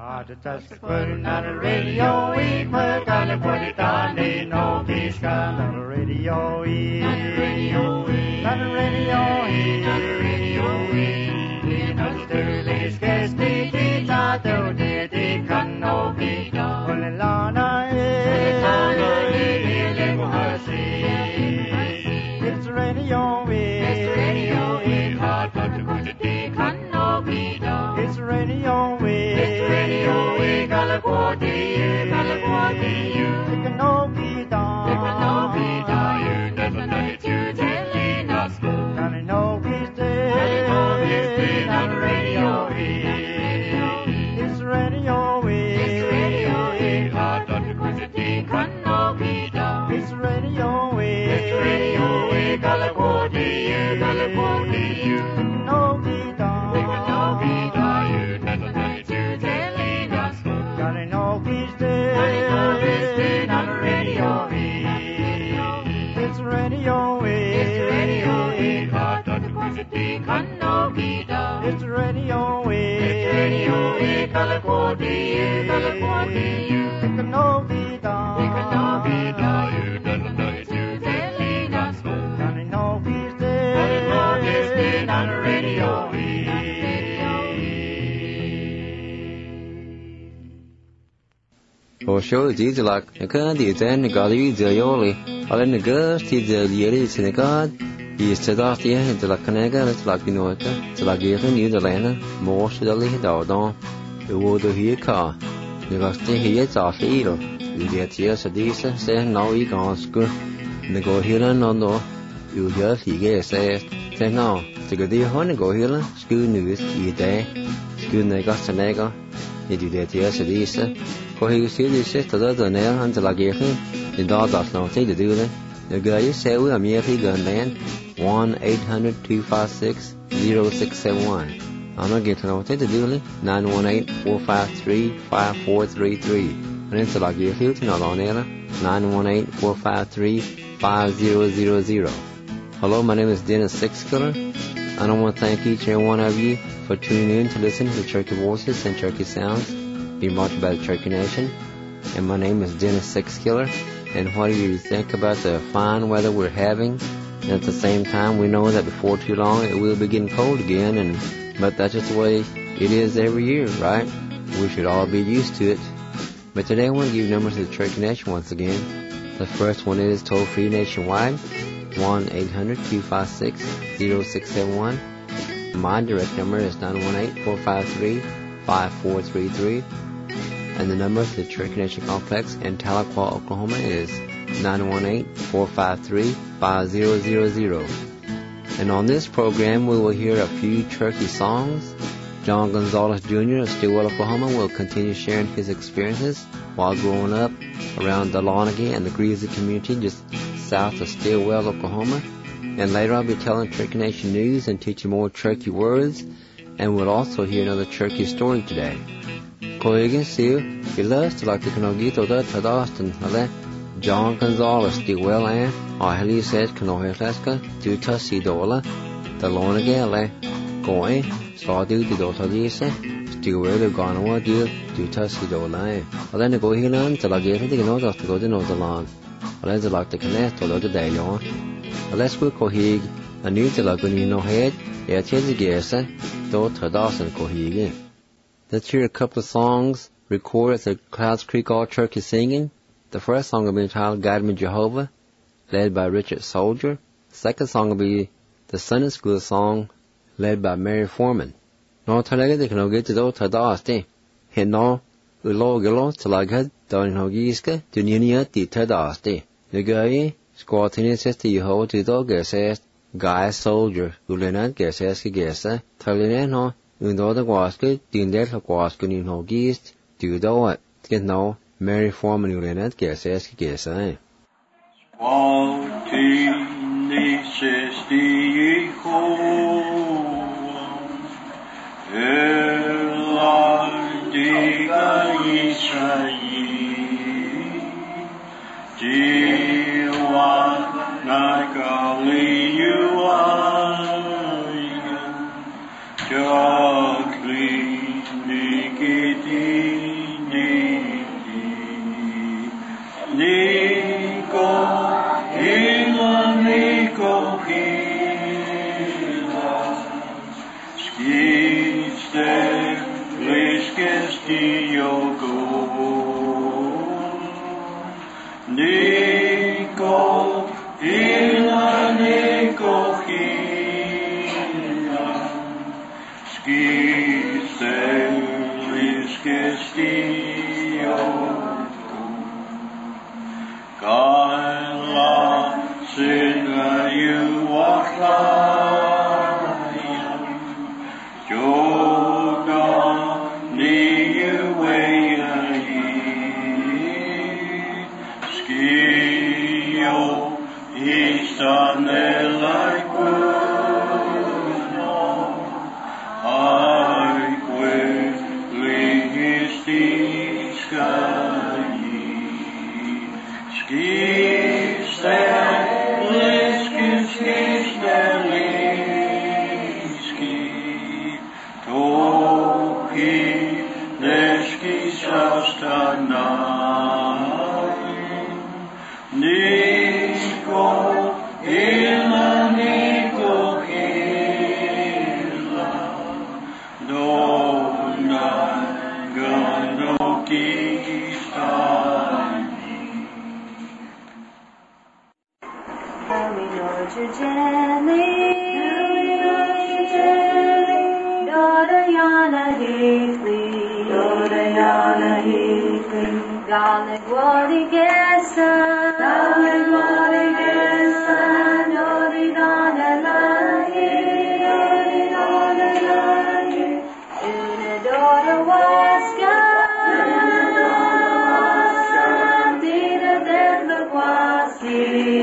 Tasquin on the radio, we put on the body down, they know he's got on the radio, on the radio, on the radio, on the radio, we know the dirty scarce the data, though they can know be done. When the Lana is, it's radio, it's radio, hard but to put it, they can know be done. It's radio, California, it can all be done. It can all be done. You never know it, you telling us. Can it all be dead? Can it all be dead on the radio? It's radio, it's radio, hard on the quantity can all be done. It's radio, California, it can all be done. It can all be done. You never know it, you telling us. On the radio, it's radio, it's radio, hard on the quantity can no be done. It's radio, California, it can no be done. It can no be done. You never know it, you telling us. Can it no be dead? Can it no be dead on the radio? Or show the like a candy then the god you the yoli, or in the girls, the yelly synagogue, he is to that year into la canega, it's like you know it, to la given you the lana, more should the dog, the wood of here car. The got stay here, it's off either. You get years a decent, say now you can't school. The go here and no, you just he gets says, say no, to go there, honey go here, school news, you day, school negas to nega, you get years a decent. For he see the sister the nail until I gave him the dog does not say to do that. The guy say we are merely gun land 1-800-256-0671. I'm not getting out to do it 918-453-5433. And until I give you to not on air 918-453-5000. Hello, my name is Dennis Sixkiller, and I want to thank each and every one of you for tuning in to listen to the Turkey Voices and Turkey Sounds being brought to you by the Turkey Nation. And my name is Dennis Sixkiller. And what do you think about the fine weather we're having? And at the same time, we know that before too long it will be getting cold again, but that's just the way it is every year, right? We should all be used to it. But today I want to give you numbers of the Turkey Nation once again. The first one is toll-free nationwide, 1-800-256-0671. My direct number is 918-453-5433. And the number for the Turkey Nation Complex in Tahlequah, Oklahoma is 918-453-5000. And on this program we will hear a few Turkey songs. John Gonzalez Jr. of Stillwell, Oklahoma will continue sharing his experiences while growing up around the Lawnagee and the Greasy community just south of Stillwell, Oklahoma. And later I'll be telling Turkey Nation news and teaching more Turkey words, and we'll also hear another Turkey story today. Koigen siu, ilas like the Kanogito that Tadaston, John Gonzalez Stillwell and Aheli said Kanoheslaska, Duta Sidola, the Lonagale, going, saw do the Dotadisa, Stillwell of Ganawa deal, Duta Sidola. I'll then go here and till I gave it the nose of the go to know the lawn. I'll let the like the connect or the day on. Let's go Kohig, a new till I go in no head, yet here's the Gersa, Dot Tadasan Kohigin. Let's hear a couple of songs recorded at the Clouds Creek All Turkey Singing. The first song will be entitled Guide Me Jehovah, led by Richard Soldier. The second song will be the Sunday School song, led by Mary Foreman. No talaga de kano get to do tadaste. Hino ulo gelo talaga don hogiska dunia ti tadaste. The guy squatting sister Jehovah to do gesest Guy Soldier ulenat gesest gesa talina Undo the Guasca, Dindel Guasca in Hogist, do it. Get no Mary Foreman Ulenet, guess, eh? Squaltini sisti Eladiga Israel, Jiwa Nagali Jagli Nikiti Nico, Hila, Nico, Hila, Skiste, Liskesti, Yogo, Nico, Hila, Nico, Hila, Skiste, Liskesti, Kaila Sidra Yuwachlaya Yoga Niyuweyayi Skiyo Istanelaikuno Aikwe Lihistiskayi Skiste, Toki, Neski, Shastanai, Nico, Ila, Nico, Ila, Dona, Ganoki, Gently, Dodayana Heatley, Garlic Wadi Gessa, Dodi Donna Lahi, Una Doda Waska, Dina Della Quasi.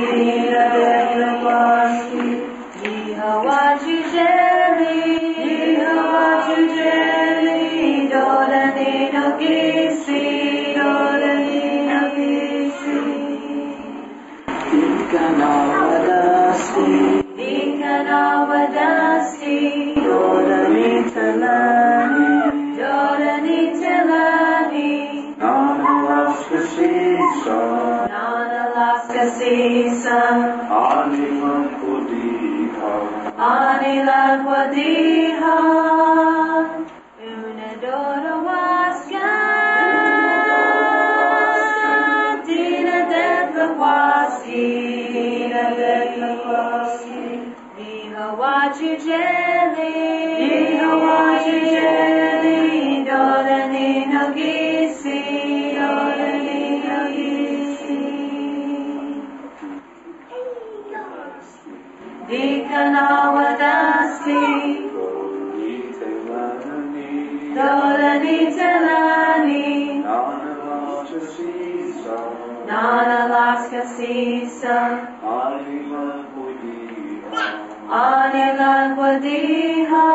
Hawaji jelly, Dolani no Gisi. Dikanawadasti, Dolani Telani, Nana-Alaska Sisa, Anila Wadiha, Una Doda Waska, Dina Debra Waski, Hawaji jelly, Dolani no Gisi, Dikanawadasti, Dolani Telani, Nana-Alaska Sisa, Anila Wadiha,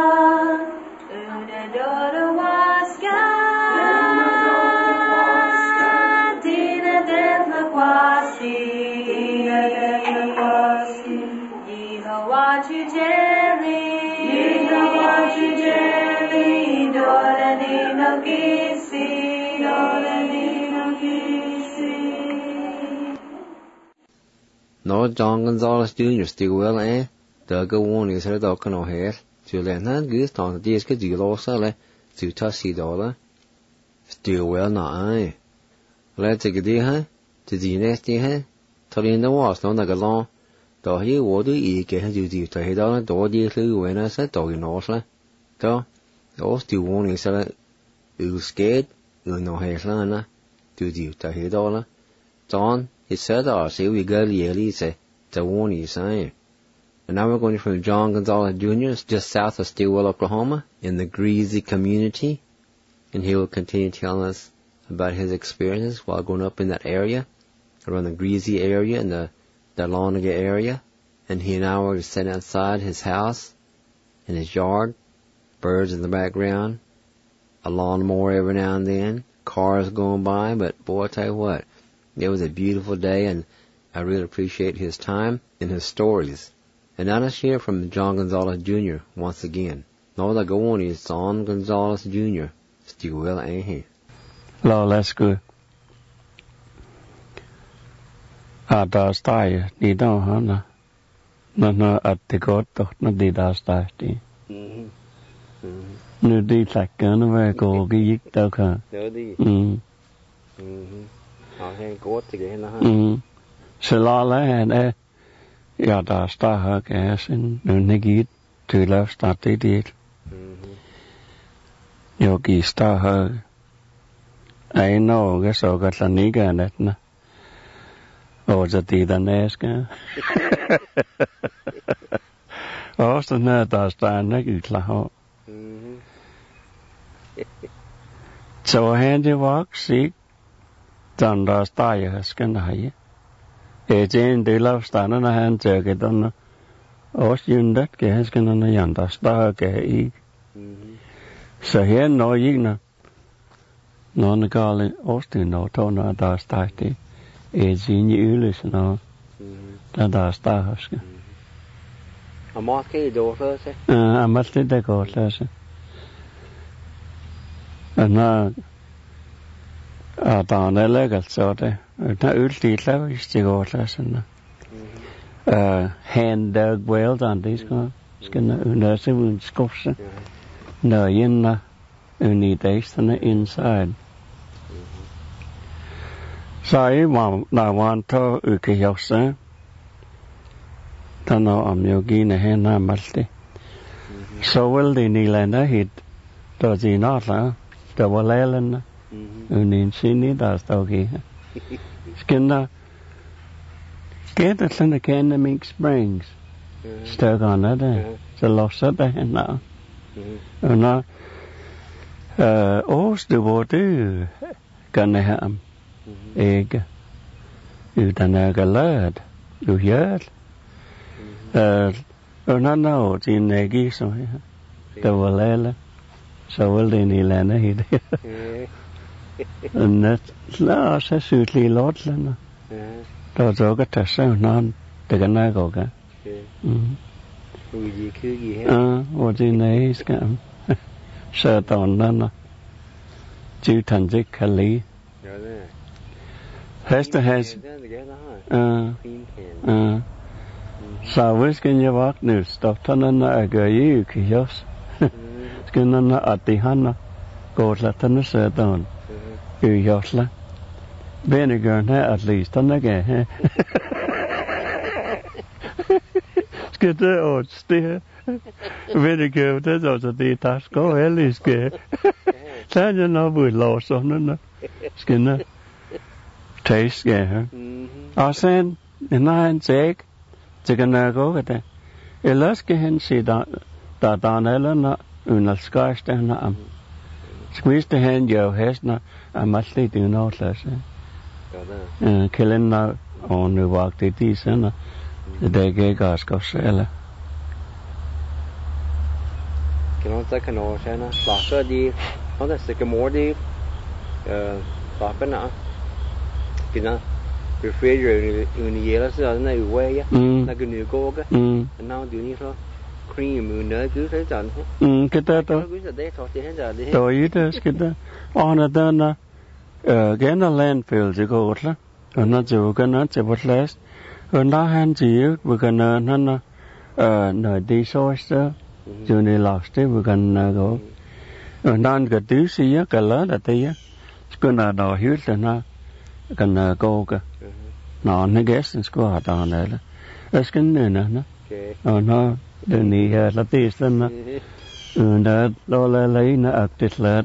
Una Doda Waska, Dina Debla Quasi, Hawaji jelly, Dolani no Gisi, Nó John Gonzalez Jr. still well Doug warning is heard of no hair to let not good on the disc do losa to touchy dollar. Still well not Let's take a day to the next day telling the was no like a long though he would eat you to head on a door dearly when I said dog in Osla. Though still warning is you scared you no hair lana to you to head on John it said say we got yearly say the warning sign. And now we're going from John Gonzalez Jr., just south of Stilwell, Oklahoma, in the Greasy community. And he will continue telling us about his experiences while growing up in that area, around the Greasy area and the Dahlonega area. And he and I were sitting outside his house, in his yard, birds in the background, a lawnmower every now and then, cars going by. But boy, I tell you what, it was a beautiful day, and I really appreciate his time and his stories. And now let's hear from John Gonzalez Jr. once again. Nå da går on is John Gonzalez Jr. Still well ain't he? Hello, that's good. Ada stai ni đâu hả nó at the god nó đi da stai đi nó đi sạch nó về cổ cái gì đâu cả Nhớ đi. Họ hay cốt thì cái nó ha. Sẽ lo lấy hẹn ya da stai hả cái xin nó negit từ lâu start đi yogi stai hả ai know cái số cái là ní cái này nè giờ thì đã nээс cả så när där stannar utla så han det var sig den där stajer ska nej gen det lov stannar när han töker den jundet ke han ska när han där star ke I så här nå igna någon gal åsten nå tona där startade gen I ulis nå där star ska Amos cái đồ thôi chứ. Amos det går så. Nó ta nó lấy cái số đấy. Nó ulti là cái går så nè. Hand dug well on this go. Ska nó sẽ vun skops. Nó in uni taste nó inside. Sai mà want to cái hiệu sao? Tano am yogi na he na malte so will the nilana hit to ji not la to walelen unin sini das togi skinna get the thing academic springs stuck on that so lost that and now na os du bodu kan ham eg utan galad du gör nó nào thì này ghi rồi đâu là sao vậy đi là nó hết nó sẽ xử lý lót lên đó rồi cái thật sao nó từ cái này có cả gì cứ gì hết thì này cái sợ tòn nó chịu thành dịch khá lý hết so which can you walk new stuff tanana agayu kiyos skinana atihana go la tanasa don yosla vinegar na at least tanaga skete og ste vinegar det også det task go eliske tanja no bud lo so no skinna taste ge asen nine take Chicken go with it. Elaske hen si da danela na unal skasta na am. Squeeze the hand yo hesna I must do not less. Killing na on the walk the decent the day gay gas go sell. Can I take an ocean? Slapper di, on the sycamore di, slapper na. Kina. Refrigerator in the yellow so nó quay á là cái nhiều cô á nào điều như thôi cream nữa cứ thấy chọn cái đó tôi ý cái đó on đó nó cái nó landfill chỉ có là nó chỉ có nó chỉ một less nó han chỉ vừa cái nó nó đi source cho nên là cái vừa cái nó nó cái thứ gì á cái lá là tí á cái nào đó hiểu là nó cái cô cái nó ghét sinh school hạt đó này là cái này nè nó đừng nghĩ là tí sinh nó đó là lấy nó ạc tít lợt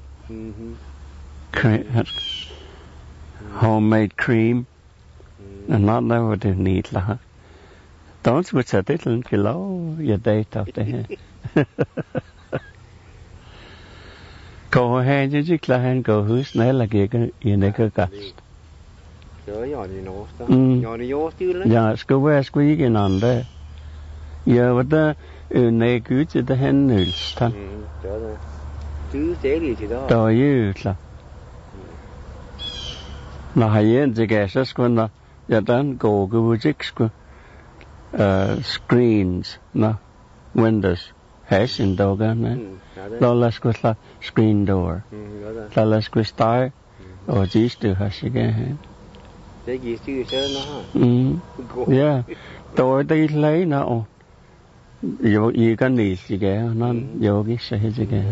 homemade cream nó never do need là don't switch at it lên cái lâu giờ đây tập thế câu hay chứ chứ là hay câu hứa này là cái gì này cái cả ja, skoe squeaking on there. Ja, wat nee, kuutje de hen nulstan. Da jutla. Na hayen de gasas kunna. Ja, dan go gujik screens na windows. Hash in dogan. Lola skutla screen door. Lola squistar. O jistu hashige hen. Để gì chứ chơi nó ha. Yeah. Tôi đi lấy nó. Yo gì cái này gì cái nó yo cái sẽ gì cái.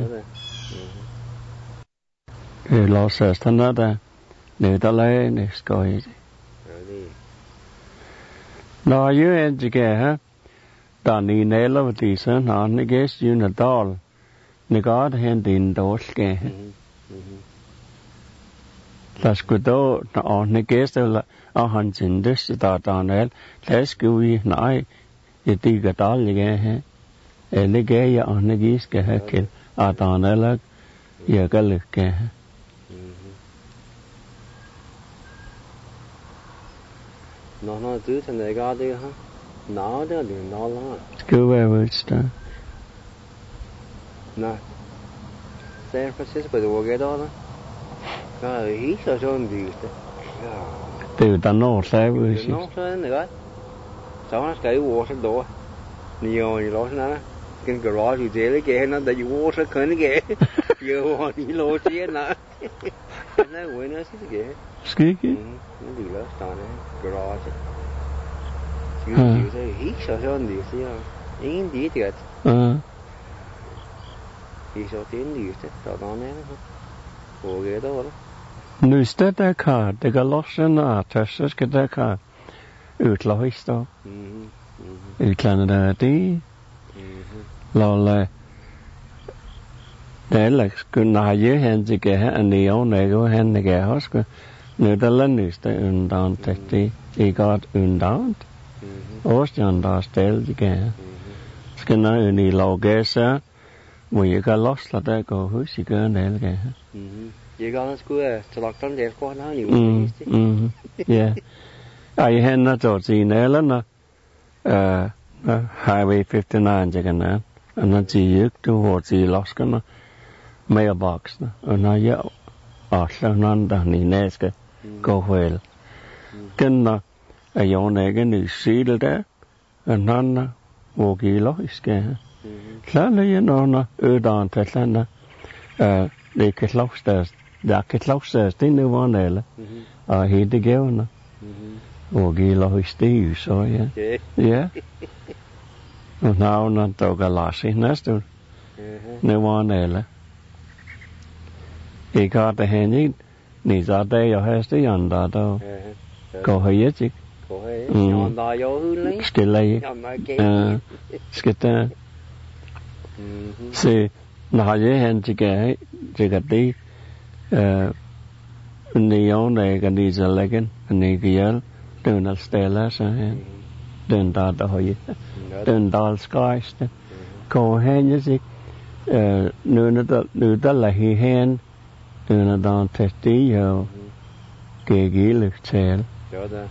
Lo sợ thằng đó ta. Nếu ta lấy này coi. Nó dưới anh gì cái ha. Ta ni nè lo thì sơn họ nó cái gì nó to. Nó có hiện tiền tốt cái. Tas kudo na ne geste la a hansin des ta tanel les kui nai ye ti ga tal ye he le ge ya ne gis ke ha ke a tanel ye ga le ke nó tứ thành đại ga đi ha nó đó thì nó là ku we we sta na San Francisco de wo ge đó hí sao son đi từ ta nó sai với nó sai nữa sao nó cái wo sẽ đổ nhiều gì đó nó cái garage gì thế cái nó tại vì wo sẽ khẩn cái giờ wo đi lô xe nó quên nó xí cái ski nó đi lỡ sao này garage chứ thế hí sao son đi xí những gì thì hí sao tiến đi thế tao nói nè wo cái đó Nu støtter ka, det går lossen av tøsses det ka utløys da. Utlandet der de. Låle. Det er kunne ha gjør hen til ge en neon nego hen ge husk. Nu der landest undan tætti. I godt undan. Åstjan der stel de ge. Skal nå i logese. Må jeg ga loss la der gå hus I gør nel ge. Vậy con nó cứ cho lọt trong đẹp quá nó nhiều yeah. Ai hen nó cho gì nữa là nó Highway 59 chứ cái nào nó chỉ giúp cho họ chỉ lọt cái nó mailbox nó dễ ở sau nó đã nỉ nè cái câu hỏi cái nó ở chỗ này cái nữ sĩ đó nó vô kỳ lọt cái là nó ở đàn thật là nó để cái lóc đã cái lóc tí nữa vào này là hiện tại kéo nó ghi lo tí rồi yeah nào nó tàu cái lá xí nát rồi nữa vào này là cái cái hè nhỉ nị ra đây ở hết tí ăn đó đâu có hay chứ nhọn đào vô hư lấy cái này cái ta see nó dễ hẹn chỉ cái tí neon này cái đi ra lại cái này kia đường là stella sao hẹn đường ta đã hỏi đường ta sky có hẹn như gì nữa ta là hi hẹn đường là đòn thế tí giờ cái gì lực xe đó đó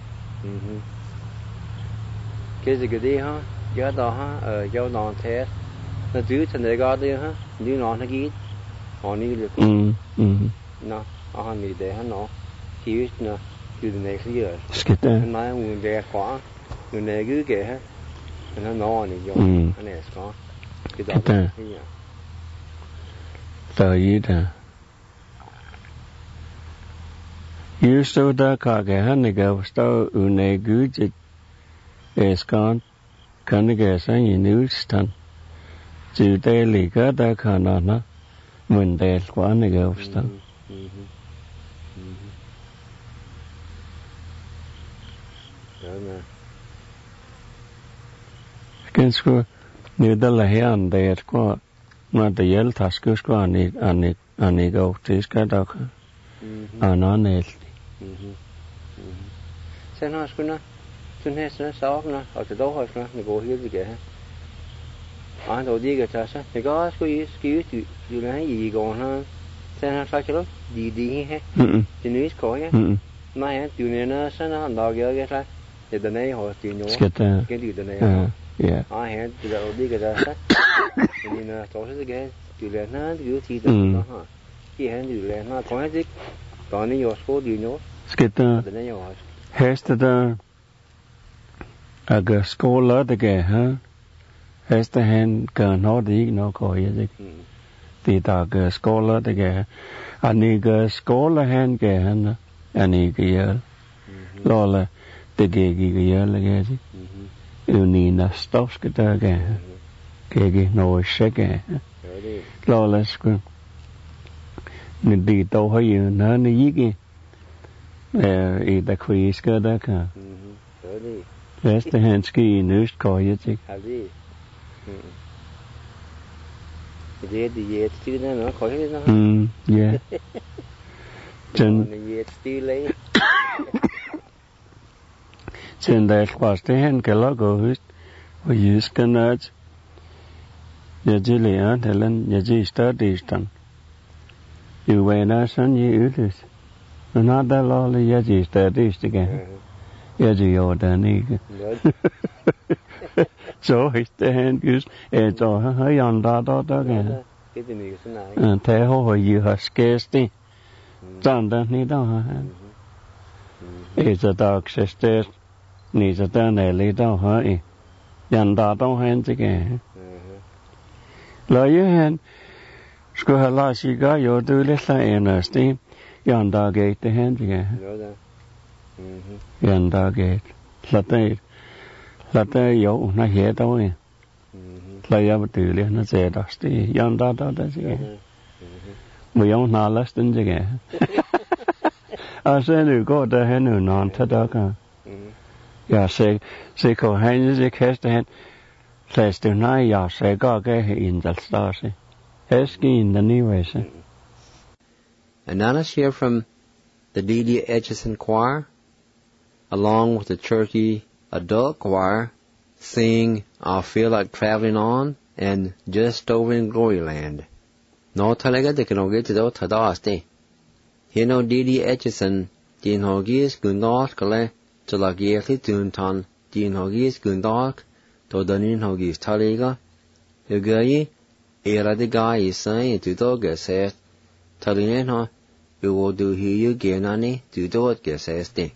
cái gì cái đi ha giờ đó ha ở giao đòn thế nó giữ thành đại ga đi ha như nó cái họ đi được nó họ đi để nó chỉ nó từ này cái gì nói người đẹp quá người này cứ kể ha nó này vô cái này có cái đó tờ gì đó you so da ka cái ha này cái sao này cứ chỉ escan cái cái sao như new stand chữ tê lì cái ta khả năng nó mình tê quá này cái sao cái số nếu đó là hiện đại quá mà để yel thas cái số anh cái thì cái đó nó này xem nó cái nó chúng hết nó sáu nó ở từ đâu hỏi nó người cô hiểu gì kể anh đầu đi cái sao thì có cái từ này gì còn ha xem nó sao cho nó đi hết thì nếu có nhé này từ này nó sao nó đào cái sao thì từ này họ từ nhau cái từ này anh hẹn từ đầu đi cái sao thì nó cho cái từ này nó từ thì từ nó ha chỉ hẹn từ này nó có hết còn nếu có số từ nhau từ này họ hết từ cái school đó cái ha hết từ hẹn cái nó đi nó có gì thì ta cái school đó cái anh cái school hẹn cái anh cái Lola the gigi yelagati. Unina stofskataga. Gigi no shake. Lola scream. Nidi to you none yigi. Eat the quiz gadaka. Rest the handski news call you take. Yeah. Trên đây qua tới hen cái logo hết, và use cái nợ, giờ chỉ liền thì lên giờ chỉ study sẵn, yêu về nó sẵn như ước được, nó đã lo là giờ chỉ study được cái, giờ chỉ ở đây này cái, so hết tới hen cứ, cho hơi ăn đó cái, thế họ yêu hết scarce đi, chẳng được ní đâu ha, it's a dark sister. Nhi cho ta này lấy đâu hỏi, dàn đào đâu hen chứ kì, lời như hen, sku hà la sĩ gà yo du lấy sa university, dàn đào gate hen chứ kì, dàn đào gate, là tay yo na hiế đâu nè, lời ya bự lấy na chế đó sti, dàn đào đó chứ kì, mày ông na less tin chứ kì, sẽ được có ta hen nữa non thật đó cả. Ja, se ko hen se keste hen. Leste nai ja se ka ke indelstase. Eski in the niwese. And now let's hear from the D.D. Etchison Choir, along with the Cherokee Adult Choir, sing "I Feel Like Traveling On" and "Just Over in Glory Land." No talaga de kano get to tadaste. Here no D.D. Etchison, din hogis gunot kale. Cho là ghé khi tuần thon tin hogis gundark to danin hogis thaliga the guy era the guy is saying to dog says thalinen ha you will do here you again ani to dog says the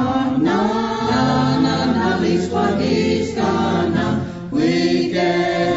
Weekend.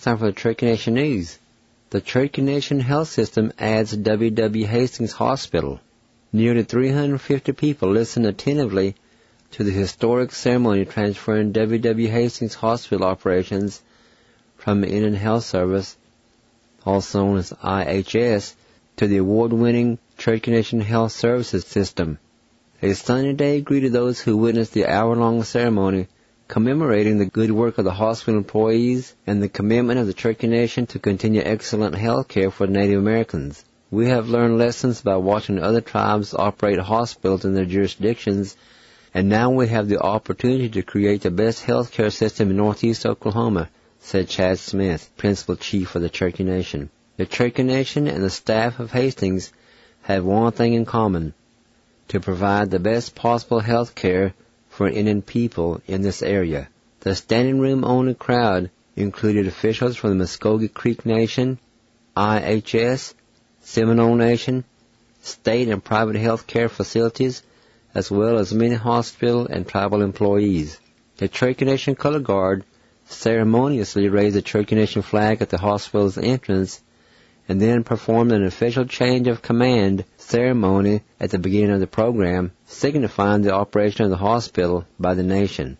it's time for the Cherokee Nation News. The Cherokee Nation Health System adds W.W. Hastings Hospital. Nearly 350 people listened attentively to the historic ceremony transferring W.W. Hastings Hospital operations from the Indian Health Service, also known as IHS, to the award-winning Cherokee Nation Health Services System. A sunny day greeted those who witnessed the hour-long ceremony, commemorating the good work of the hospital employees and the commitment of the Cherokee Nation to continue excellent health care for Native Americans. We have learned lessons by watching other tribes operate hospitals in their jurisdictions, and now we have the opportunity to create the best health care system in northeast Oklahoma, said Chad Smith, Principal Chief of the Cherokee Nation. The Cherokee Nation and the staff of Hastings have one thing in common: to provide the best possible health care for Indian people in this area. The standing room only crowd included officials from the Muskogee Creek Nation, IHS, Seminole Nation, state and private health care facilities, as well as many hospital and tribal employees. The Cherokee Nation Color Guard ceremoniously raised the Cherokee Nation flag at the hospital's entrance and then performed an official change of command ceremony at the beginning of the program, signifying the operation of the hospital by the nation.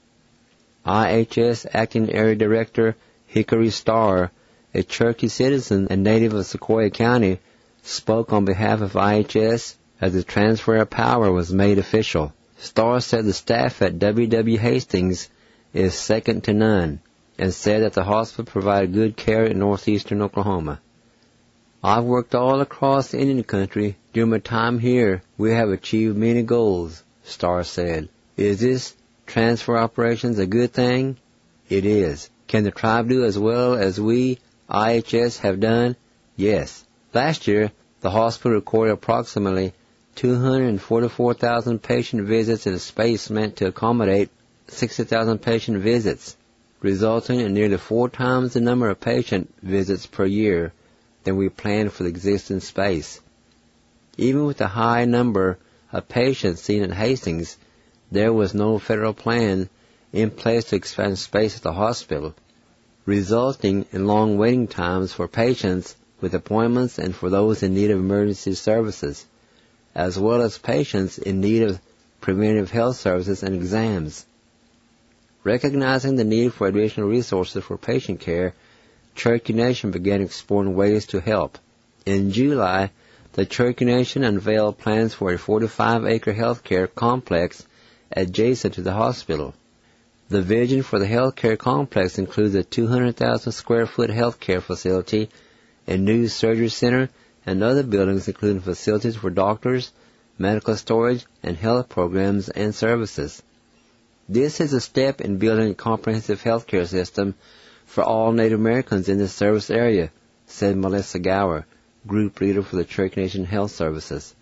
IHS Acting Area Director Hickory Starr, a Cherokee citizen and native of Sequoyah County, spoke on behalf of IHS as the transfer of power was made official. Starr said the staff at W.W. Hastings is second to none, and said that the hospital provided good care in northeastern Oklahoma. I've worked all across the Indian country. During my time here, we have achieved many goals, Starr said. Is this transfer operations a good thing? It is. Can the tribe do as well as we, IHS, have done? Yes. Last year, the hospital recorded approximately 244,000 patient visits in a space meant to accommodate 60,000 patient visits, resulting in nearly 4 times the number of patient visits per year than we planned for the existing space. Even with the high number of patients seen at Hastings, there was no federal plan in place to expand space at the hospital, resulting in long waiting times for patients with appointments and for those in need of emergency services, as well as patients in need of preventive health services and exams. Recognizing the need for additional resources for patient care, Cherokee Nation began exploring ways to help. In July, the Cherokee Nation unveiled plans for a 45-acre healthcare complex adjacent to the hospital. The vision for the healthcare complex includes a 200,000 square foot healthcare facility, a new surgery center, and other buildings including facilities for doctors, medical storage, and health programs and services. This is a step in building a comprehensive healthcare system for all Native Americans in this service area, said Melissa Gower, group leader for the Cherokee Nation Health Services.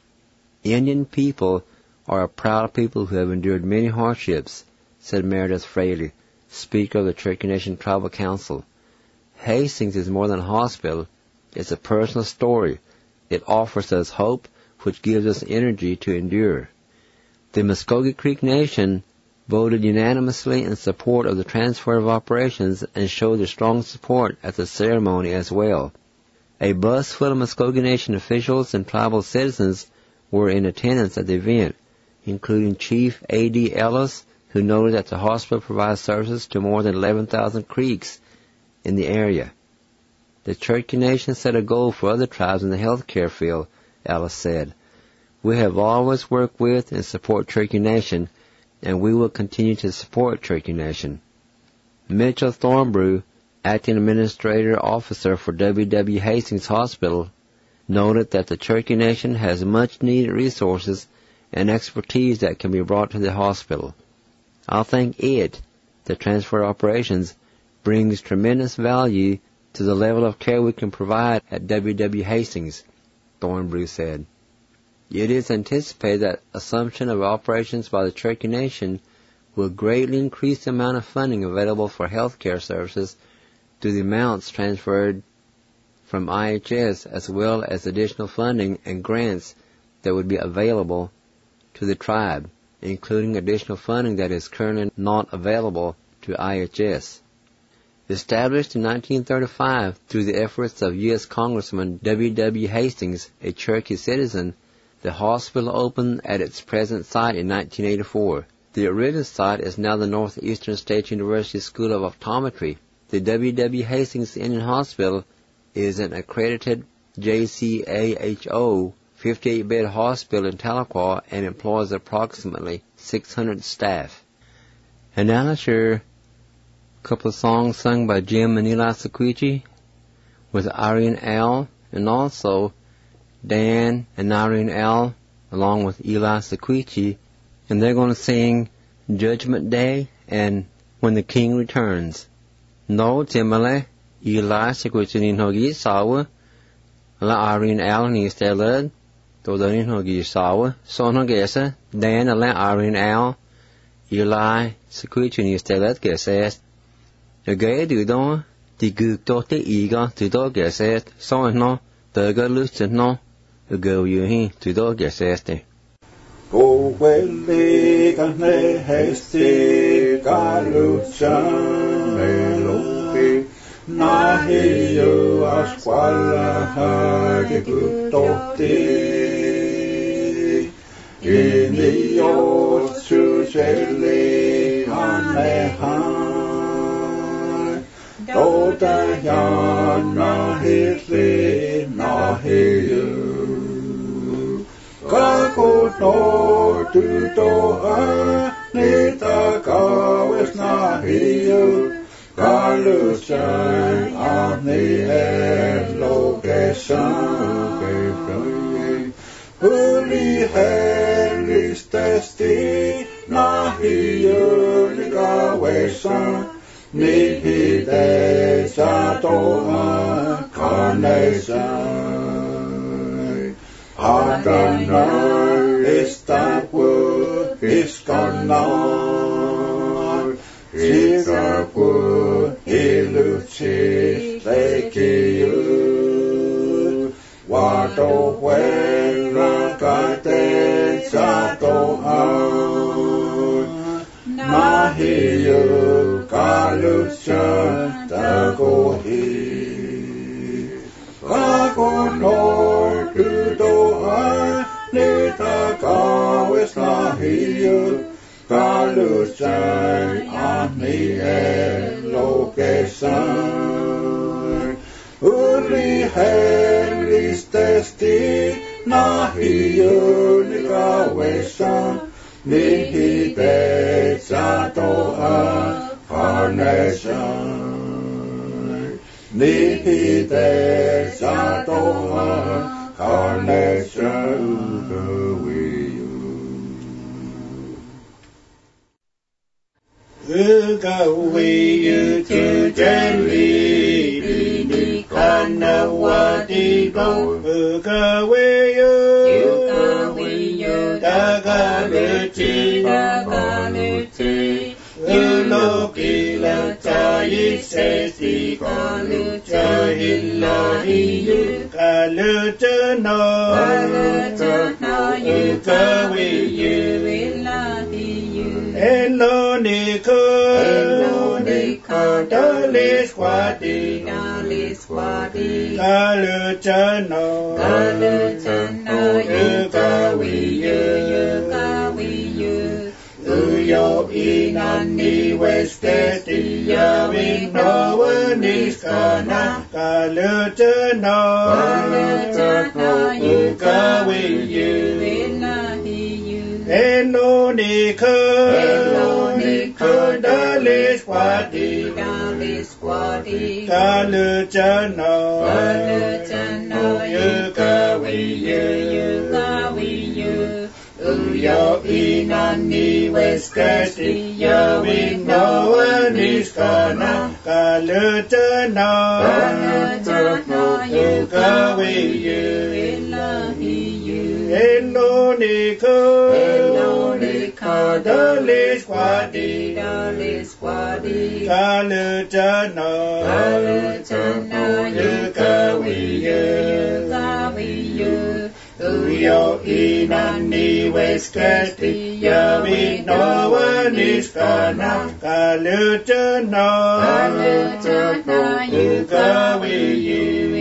Indian people are a proud people who have endured many hardships, said Meredith Fraley, speaker of the Cherokee Nation Tribal Council. Hastings is more than a hospital. It's a personal story. It offers us hope, which gives us energy to endure. The Muskogee Creek Nation voted unanimously in support of the transfer of operations and showed their strong support at the ceremony as well. A bus full of Muskogee Nation officials and tribal citizens were in attendance at the event, including Chief A.D. Ellis, who noted that the hospital provides services to more than 11,000 Creeks in the area. The Cherokee Nation set a goal for other tribes in the healthcare field, Ellis said. We have always worked with and support Cherokee Nation, and we will continue to support Cherokee Nation. Mitchell Thornbrew, Acting Administrator Officer for W.W. Hastings Hospital, noted that the Cherokee Nation has much-needed resources and expertise that can be brought to the hospital. I think the transfer operations, brings tremendous value to the level of care we can provide at W.W. Hastings, Thornbrew said. It is anticipated that assumption of operations by the Cherokee Nation will greatly increase the amount of funding available for health care services through the amounts transferred from IHS, as well as additional funding and grants that would be available to the tribe, including additional funding that is currently not available to IHS. Established in 1935 through the efforts of U.S. Congressman W.W. Hastings, a Cherokee citizen, the hospital opened at its present site in 1984. The original site is now the Northeastern State University School of Optometry. The W.W. Hastings Indian Hospital is an accredited JCAHO 58-bed hospital in Tahlequah and employs approximately 600 staff. And now let's hear a couple of songs sung by Jim and Eli Sequicci with Irene Al, and also Dan and Irene Al along with Eli Sequicci, and they're going to sing Judgment Day and When the King Returns. No timale Eli Sequicci nin hogi sawa la Irene Al ni steled to the nin hogi sawa son hogesa Dan la Irene Al Eli Sequicci ni steled geses the gay do do the good to the ega to do geses so no the good listen no the go you he to do geses Go welly kan ne hesti galuchan melopi na hiyo asquala ha de gutotti inio suseli anehan Tota ya na hiti na hiyo Kako no tu to a nita kawes na hiyo Kalusan a ni location Huli helis testi na hiyo ni kawesan Ni hide sa to a carnation Adonai is that word, is gone Sigapu iluchi lekiyu Wado wena kate sato Nahiyu kalucha tagohi Kagonor tudoa nita kawes nahiyu Kaluchan ani lokesan Uli helis testi nahiyu ni kawesan Nihide satoa carnation Nihide satoa carnation Ugawiyu to Jenli Dini kana wadigo Ugawiyu Dagaluchi Ulokila tayi sesi Kalucha hilahiyu Kalutano Ugawiyu Elonika Dalis Wadi Kalutano Ugawiyu Uyo inani westeti Yawing no niskana Kalutano Ugawiyu Elonika Dalis Wadi Kalutano Ugawiyu Uyo inani westeti Yawing no niskana Kalutano Ugawiyu Elonika Dalis Wadi Kalutano Ugawiyu Yo inani weskesti yawi no one is gonna kalutana you go with you.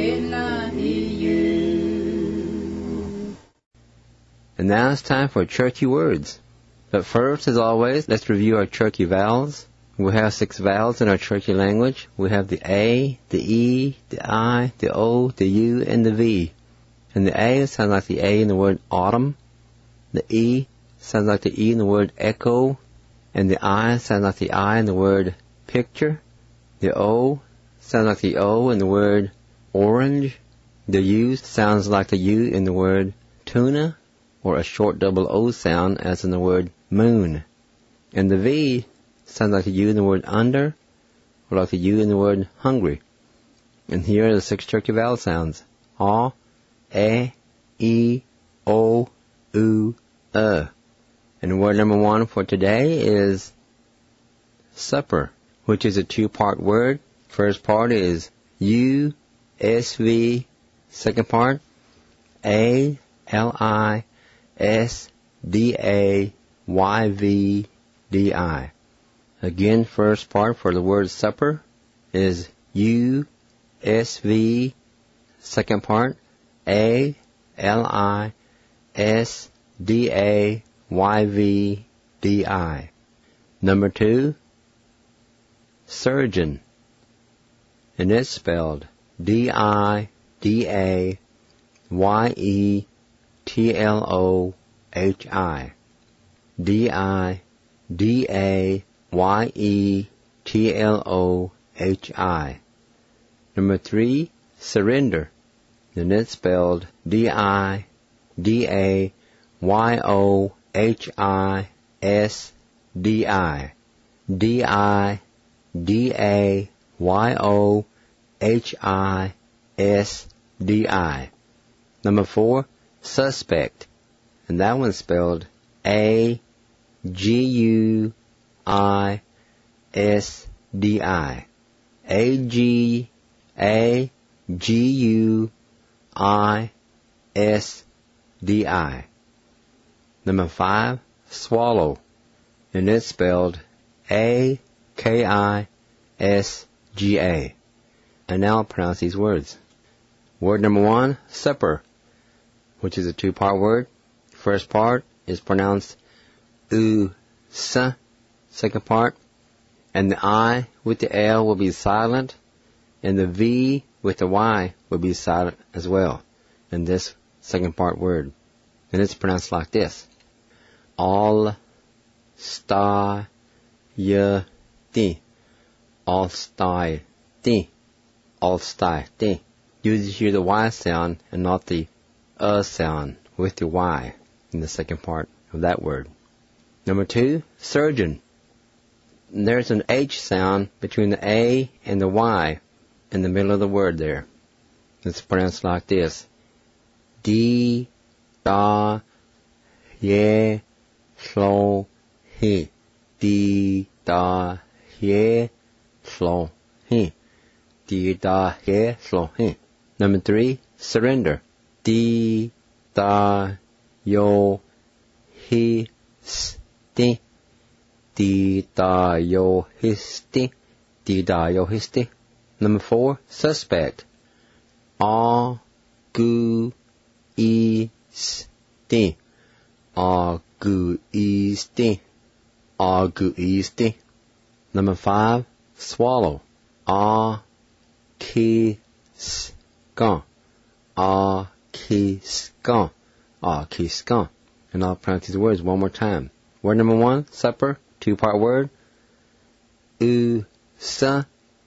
And now it's time for churchy words. But first, as always, let's review our churchy vowels. We have 6 vowels in our churchy language. We have the A, the E, the I, the O, the U, and the V. And the A sounds like the A in the word autumn. The E sounds like the E in the word echo. And the I sounds like the I in the word picture. The O sounds like the O in the word orange. The U sounds like the U in the word tuna, or a short double O sound as in the word moon. And the V sounds like the U in the word under, or like the U in the word hungry. And here are the 6 churchy vowel sounds. A, E, O, U, And word number 1 for today is supper, which is a 2-part word. First part is U, S, V. Second part, A, L, I, S, D, A, Y, V, D, I. Again, first part for the word supper is U, S, V. Second part, A, L, I, S, D, A, Y, V, D, I. Number 2, surgeon. And it's spelled D-I-D-A-Y-E-T-L-O-H-I. D-I-D-A-Y-E-T-L-O-H-I. Number 3, surrender. And it's spelled D-I-D-A-Y-O-H-I-S-D-I. D-I-D-A-Y-O-H-I-S-D-I. Number 4, suspect. And that one's spelled A-G-U-I-S-D-I. A-G-U-I-S-D-I. Number 5, swallow. And it's spelled A-K-I-S-G-A. And now I'll pronounce these words. Word number 1, supper, which is a 2-part word. First part is pronounced U-S. Second part, and the I with the L will be silent, and the V with the Y will be silent as well in this second part word. And it's pronounced like this. All-sty-y-ty. All-sty-ty. All-sty-ty. You hear the Y sound and not the sound with the Y in the second part of that word. Number 2, surgeon. There's an H sound between the A and the Y in the middle of the word there. It's pronounced like this. D-da-ye-slo-he. D-da-ye-slo-he. D-da-ye-slo-he. Number 3, surrender. D-da-yo-he-sti. D-da-yo-hi-sti. D-da-yo-hi-sti. Number 4, suspect. A-gu-i-sti. A-gu-i-sti. A-gu-i-sti. Number 5, swallow. A-ki-s-kan. A-ki-s-kan. A-ki-s-kan. And I'll pronounce these words one more time. Word number 1, supper, 2-part word. U-sa,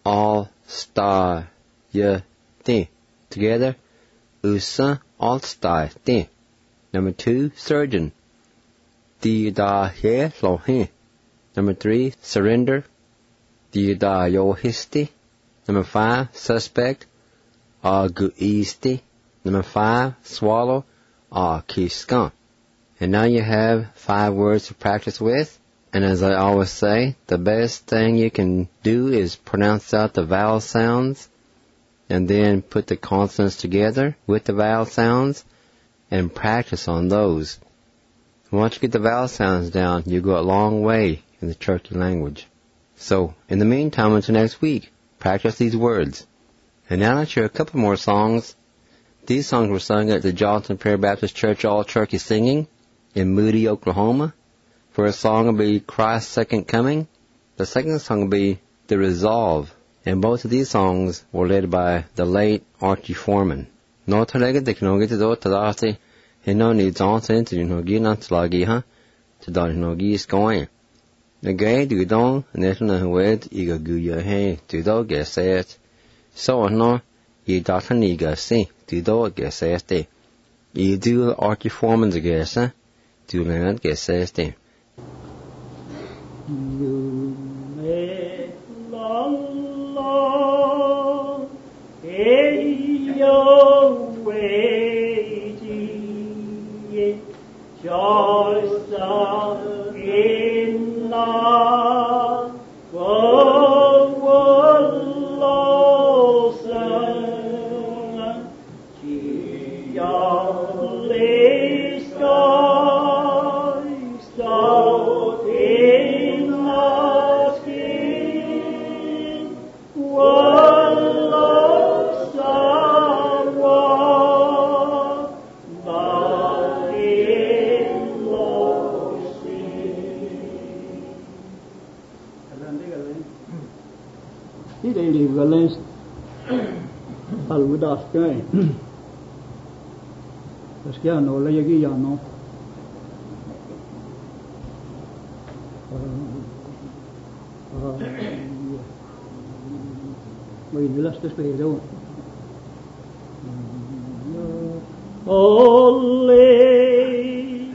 all-star-y-ty. Together, U-sa, all-star-ty. Number 2, surgeon. D-da-ye-lo-he. Number 3, surrender. D-da-yo-hi-sti. Number 5, suspect. A-gu-i-sti. Number 5, swallow. A-ki-s-kan. And now you have 5 words to practice with. And as I always say, the best thing you can do is pronounce out the vowel sounds and then put the consonants together with the vowel sounds and practice on those. Once you get the vowel sounds down, you go a long way in the Cherokee language. So, in the meantime, until next week, practice these words. And now let's hear a couple more songs. These songs were sung at the Johnson Prayer Baptist Church All Cherokee Singing in Moody, Oklahoma. First song will be Christ's Second Coming. The second song will be The Resolve. And both of these songs were led by the late Archie Foreman. No talega de knoge te do tadasti. No ni Johnson to no gi not lagi ha. To don no gi skoin. The gay do don national wed iga guya he to do get set. So no ye data niga see to do get set. Ye do Archie Foreman's guess to learn get set. You may long, long, your waiting, just in love, Valence Aludaskai Paskiano Layagiano Wait, the last space over. Ole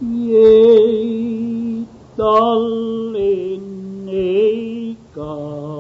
Ye, darling,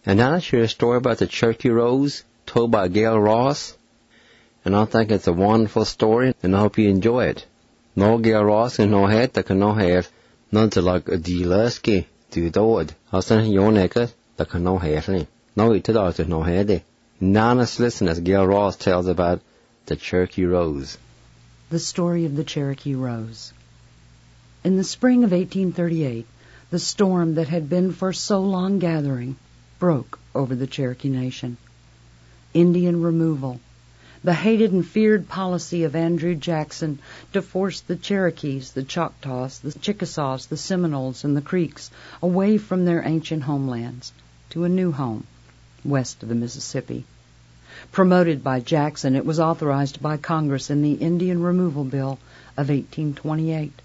And now let's hear a story about the Cherokee Rose told by Gail Ross. And I think it's a wonderful story, and I hope you enjoy it. No Gail Ross and no head that can no hair, none to like a dealerski, do dood. I sent your naked that can no hair. No, it to no head. Now let's listen as Gail Ross tells about the Cherokee Rose. The story of the Cherokee Rose. In the spring of 1838, the storm that had been for so long gathering broke over the Cherokee Nation. Indian removal, the hated and feared policy of Andrew Jackson to force the Cherokees, the Choctaws, the Chickasaws, the Seminoles, and the Creeks away from their ancient homelands to a new home west of the Mississippi. Promoted by Jackson, it was authorized by Congress in the Indian Removal Bill of 1828.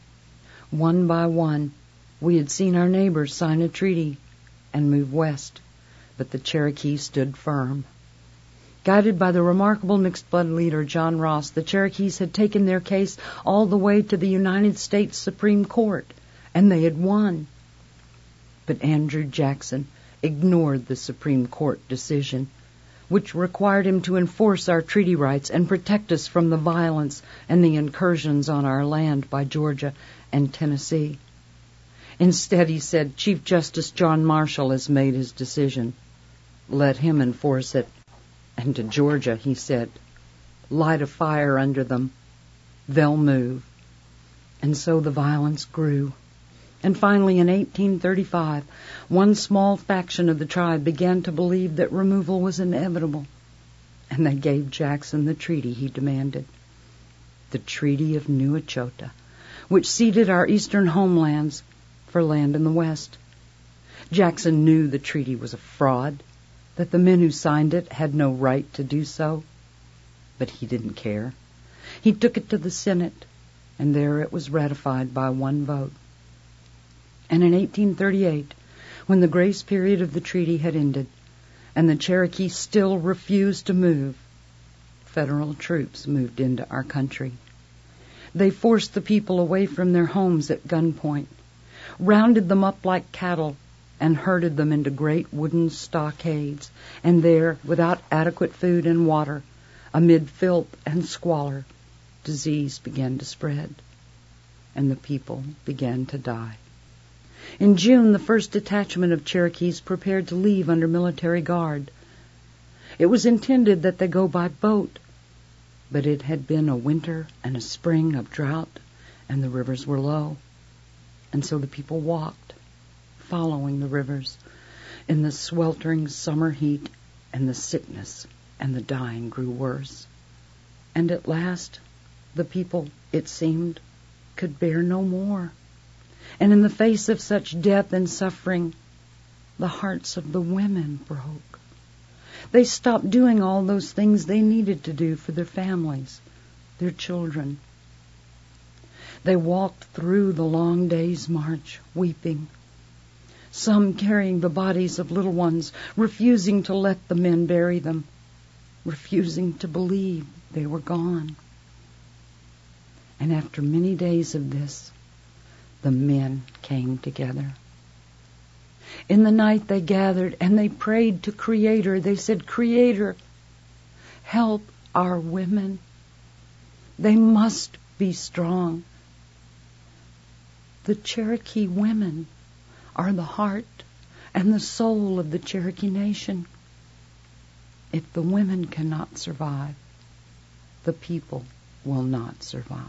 One by one, we had seen our neighbors sign a treaty and move west, but the Cherokee stood firm. Guided by the remarkable mixed-blood leader John Ross, the Cherokees had taken their case all the way to the United States Supreme Court, and they had won. But Andrew Jackson ignored the Supreme Court decision, which required him to enforce our treaty rights and protect us from the violence and the incursions on our land by Georgia and Tennessee. Instead, he said, Chief Justice John Marshall has made his decision. Let him enforce it. And to Georgia, he said, light a fire under them. They'll move. And so the violence grew. And finally, in 1835, one small faction of the tribe began to believe that removal was inevitable. And they gave Jackson the treaty he demanded. The Treaty of New Echota, which ceded our eastern homelands for land in the west. Jackson knew the treaty was a fraud, that the men who signed it had no right to do so. But he didn't care. He took it to the Senate, and there it was ratified by one vote. And in 1838, when the grace period of the treaty had ended, and the Cherokee still refused to move, federal troops moved into our country. They forced the people away from their homes at gunpoint, rounded them up like cattle, and herded them into great wooden stockades, and there, without adequate food and water, amid filth and squalor, disease began to spread, and the people began to die. In June, the first detachment of Cherokees prepared to leave under military guard. It was intended that they go by boat, but it had been a winter and a spring of drought, and the rivers were low, and so the people walked, following the rivers in the sweltering summer heat, and the sickness and the dying grew worse. And at last, the people, it seemed, could bear no more. And in the face of such death and suffering, the hearts of the women broke. They stopped doing all those things they needed to do for their families, their children. They walked through the long day's march, weeping, some carrying the bodies of little ones, refusing to let the men bury them, refusing to believe they were gone. And after many days of this, the men came together. In the night they gathered and they prayed to Creator. They said, Creator, help our women. They must be strong. The Cherokee women are the heart and the soul of the Cherokee Nation. If the women cannot survive, the people will not survive.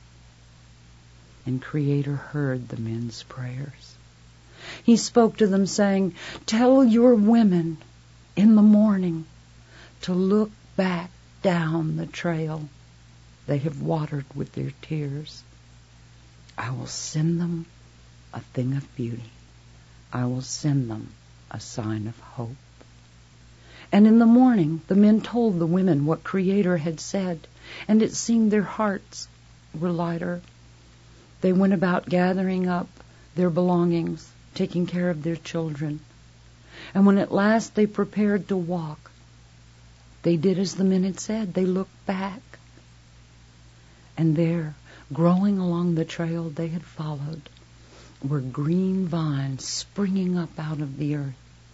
And Creator heard the men's prayers. He spoke to them saying, tell your women in the morning to look back down the trail they have watered with their tears. I will send them a thing of beauty. I will send them a sign of hope. And in the morning, the men told the women what Creator had said, and it seemed their hearts were lighter. They went about gathering up their belongings, taking care of their children. And when at last they prepared to walk, they did as the men had said. They looked back. And there, growing along the trail they had followed, were green vines springing up out of the earth,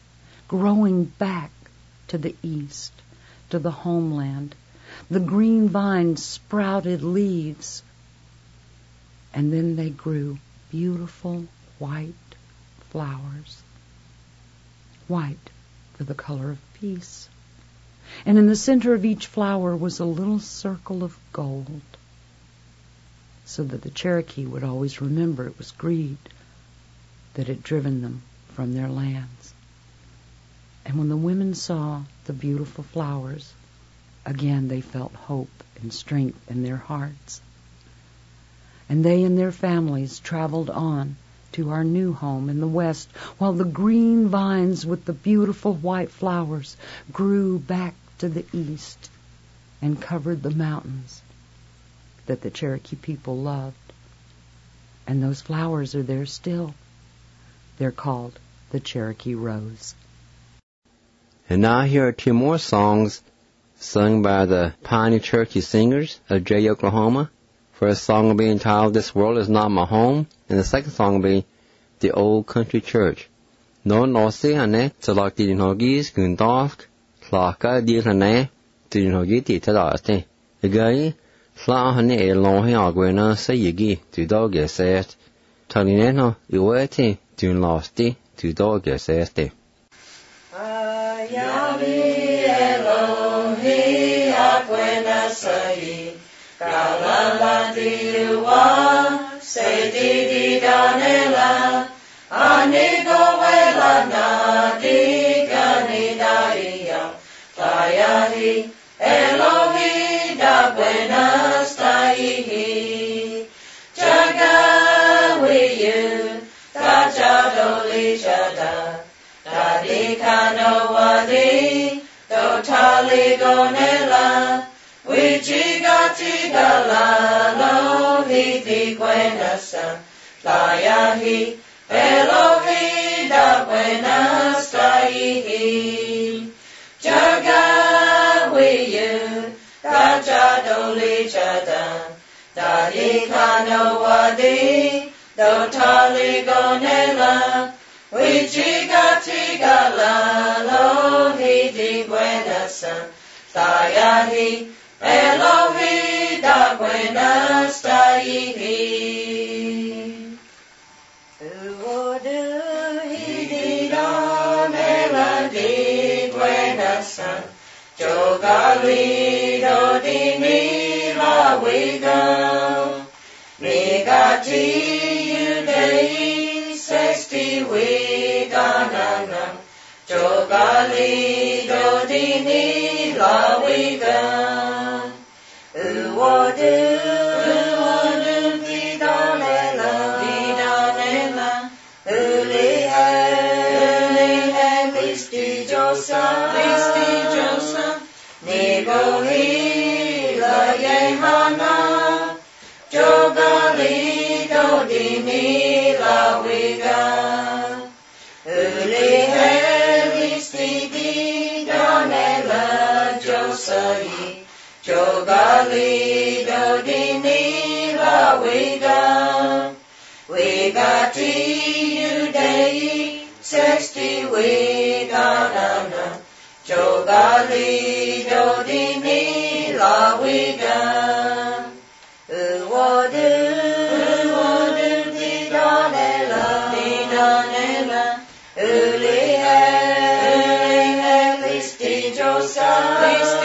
growing back to the east, to the homeland. The green vines sprouted leaves, and then they grew beautiful white flowers. White for the color of peace. And in the center of each flower was a little circle of gold, so that the Cherokee would always remember it was greed that had driven them from their lands. And when the women saw the beautiful flowers, again they felt hope and strength in their hearts. And they and their families traveled on to our new home in the west, while the green vines with the beautiful white flowers grew back to the east and covered the mountains that the Cherokee people loved. And those flowers are there still. They're called the Cherokee Rose. And now here are two more songs sung by the Pioneer Cherokee Singers of Jay, Oklahoma. First song will be entitled This World Is Not My Home, and the second song will be The Old Country Church. No se ane salak di hogis gundask laka di hane di hogi ti tadaste. Again, la hane e long agwena se yigi to dog set. Talineno iweti to lasti to dog seste. Ayami Elohi agwena sai. Kalala diwa se di danela anigo wela na di ganidaria tayahi Elohi da buenas taihi jaga wiyu tajadoli jada dadikano wadi totali gonela Wichiga la lo hiti buenasa Tayahi Elohi da buenas taihi Jaga wiyu Kajadoli jada Dadikano wadi Dotali gonela Wichiga la lo hiti buenasa Tayahi Elohi da buenas taihi Uodu hidi da melody buenas Jogali do dini la wiga Migati yudei sexti wiga nana Jogali do dini la wiga Uodu vidanela Ulihe listi josa Nigohi la yehana Jogali do dini la wiga Ulihe listi vidanela josai Jogali do dini la wiga Wigati yudei sexti wiga nana Jogali do dini la wiga Uodu vidanela Ulihe listi josa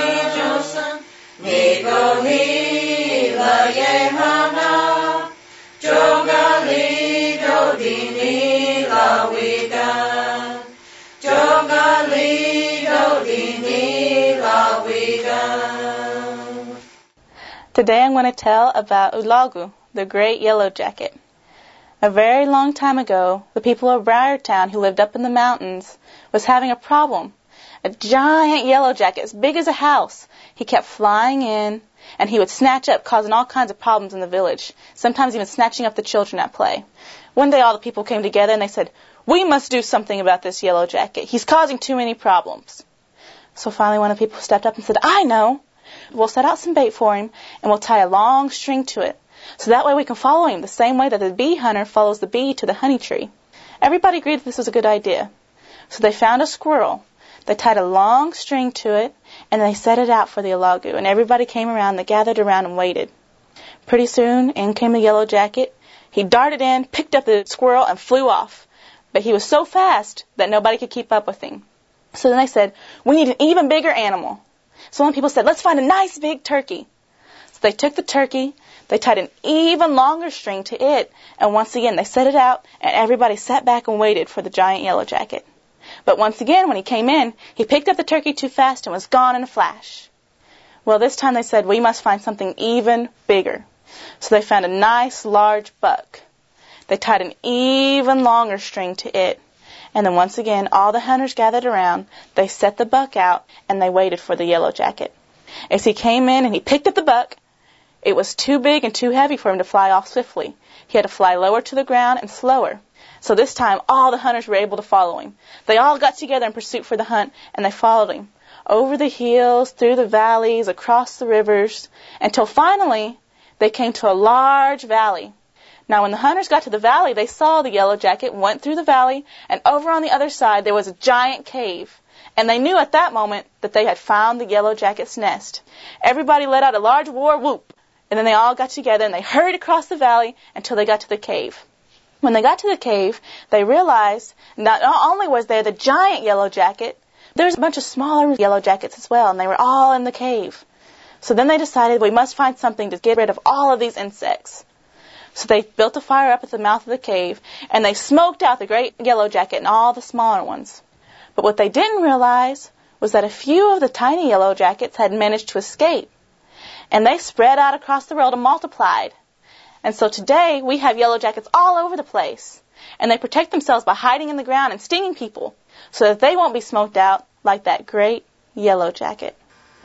Nigohi la yehana Jogali do dini la wiga Jogali do dini la wiga Today I'm going to tell about Ulagu, the great yellow jacket. A very long time ago, the people of Briartown who lived up in the mountains was having a problem. A giant yellow jacket as big as a house. He kept flying in, and he would snatch up, causing all kinds of problems in the village, sometimes even snatching up the children at play. One day all the people came together and they said, "We must do something about this yellow jacket. He's causing too many problems." So finally one of the people stepped up and said, "I know. We'll set out some bait for him, and we'll tie a long string to it. So that way we can follow him the same way that the bee hunter follows the bee to the honey tree." Everybody agreed that this was a good idea. So they found a squirrel. They tied a long string to it, and they set it out for the Ulagu. And everybody came around. They gathered around and waited. Pretty soon, in came the Yellow Jacket. He darted in, picked up the squirrel, and flew off. But he was so fast that nobody could keep up with him. So then they said, we need an even bigger animal. So one people said, let's find a nice big turkey. So they took the turkey, they tied an even longer string to it, and once again they set it out, and everybody sat back and waited for the giant Yellow Jacket. But once again, when he came in, he picked up the turkey too fast and was gone in a flash. Well, this time they said, we must find something even bigger. So they found a nice large buck. They tied an even longer string to it. And then once again, all the hunters gathered around. They set the buck out, and they waited for the Yellow Jacket. As he came in and he picked up the buck, it was too big and too heavy for him to fly off swiftly. He had to fly lower to the ground and slower. So this time, all the hunters were able to follow him. They all got together in pursuit for the hunt, and they followed him over the hills, through the valleys, across the rivers, until finally they came to a large valley. Now, when the hunters got to the valley, they saw the Yellow Jacket, went through the valley, and over on the other side there was a giant cave. And they knew at that moment that they had found the Yellow Jacket's nest. Everybody let out a large war whoop, and then they all got together and they hurried across the valley until they got to the cave. When they got to the cave, they realized not only was there the giant Yellow Jacket, there was a bunch of smaller Yellow Jackets as well, and they were all in the cave. So then they decided we must find something to get rid of all of these insects. So they built a fire up at the mouth of the cave, and they smoked out the great Yellow Jacket and all the smaller ones. But what they didn't realize was that a few of the tiny Yellow Jackets had managed to escape, and they spread out across the world and multiplied. And so today we have Yellow Jackets all over the place, and they protect themselves by hiding in the ground and stinging people so that they won't be smoked out like that great Yellow Jacket.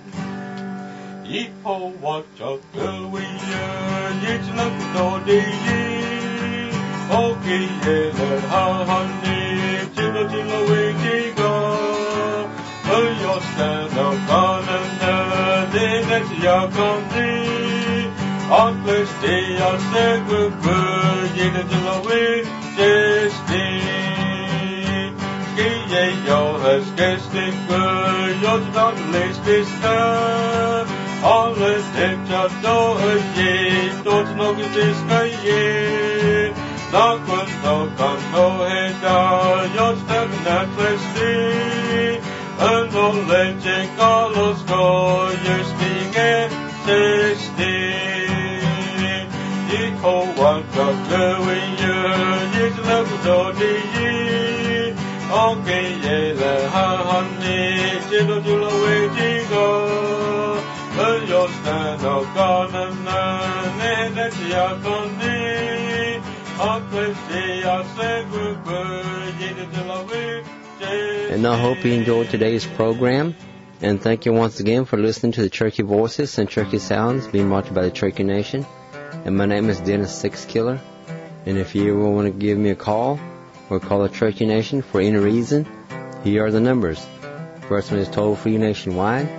And I hope you enjoyed today's program. And thank you once again for listening to the Cherokee Voices and Cherokee Sounds being brought to you by the Cherokee Nation. And my name is Dennis Six Killer. And if you ever want to give me a call or call the Cherokee Nation for any reason, here are the numbers. First one is toll-free nationwide,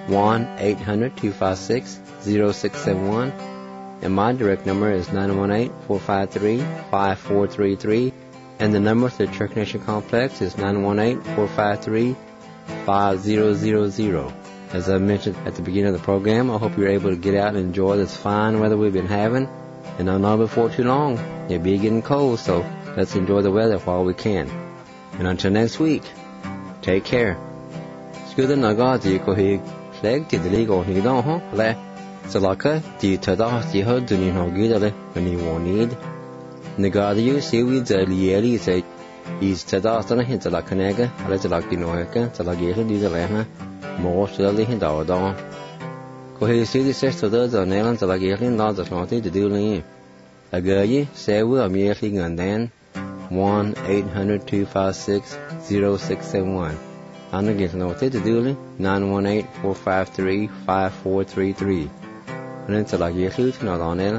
1-800-256-0671. And my direct number is 918-453-5433. And the number to the Cherokee Nation Complex is 918-453-5000. As I mentioned at the beginning of the program, I hope you're able to get out and enjoy this fine weather we've been having. And I know before too long, it'll be getting cold, so let's enjoy the weather while we can. And until next week, take care. Skudden nagati ko hig flag ti deli go ni don ho le salaka ti tada ti ho duni no gidale when you need nagadi you see we the lieli say is tada sana hin tala kanega ale tala kinoeka tala gele di the lehna mo tala hin da don ko hig see the sister the nelan tala gele na the no ti do ni agayi say we am yeli and then 1-800-256-0671. I'm going to know what to do. 918-453-5433. And it's like you shoot not on it.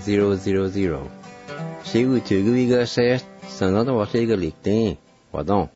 918-453-5000. See we to go say, so not what they go leak thing. What don't?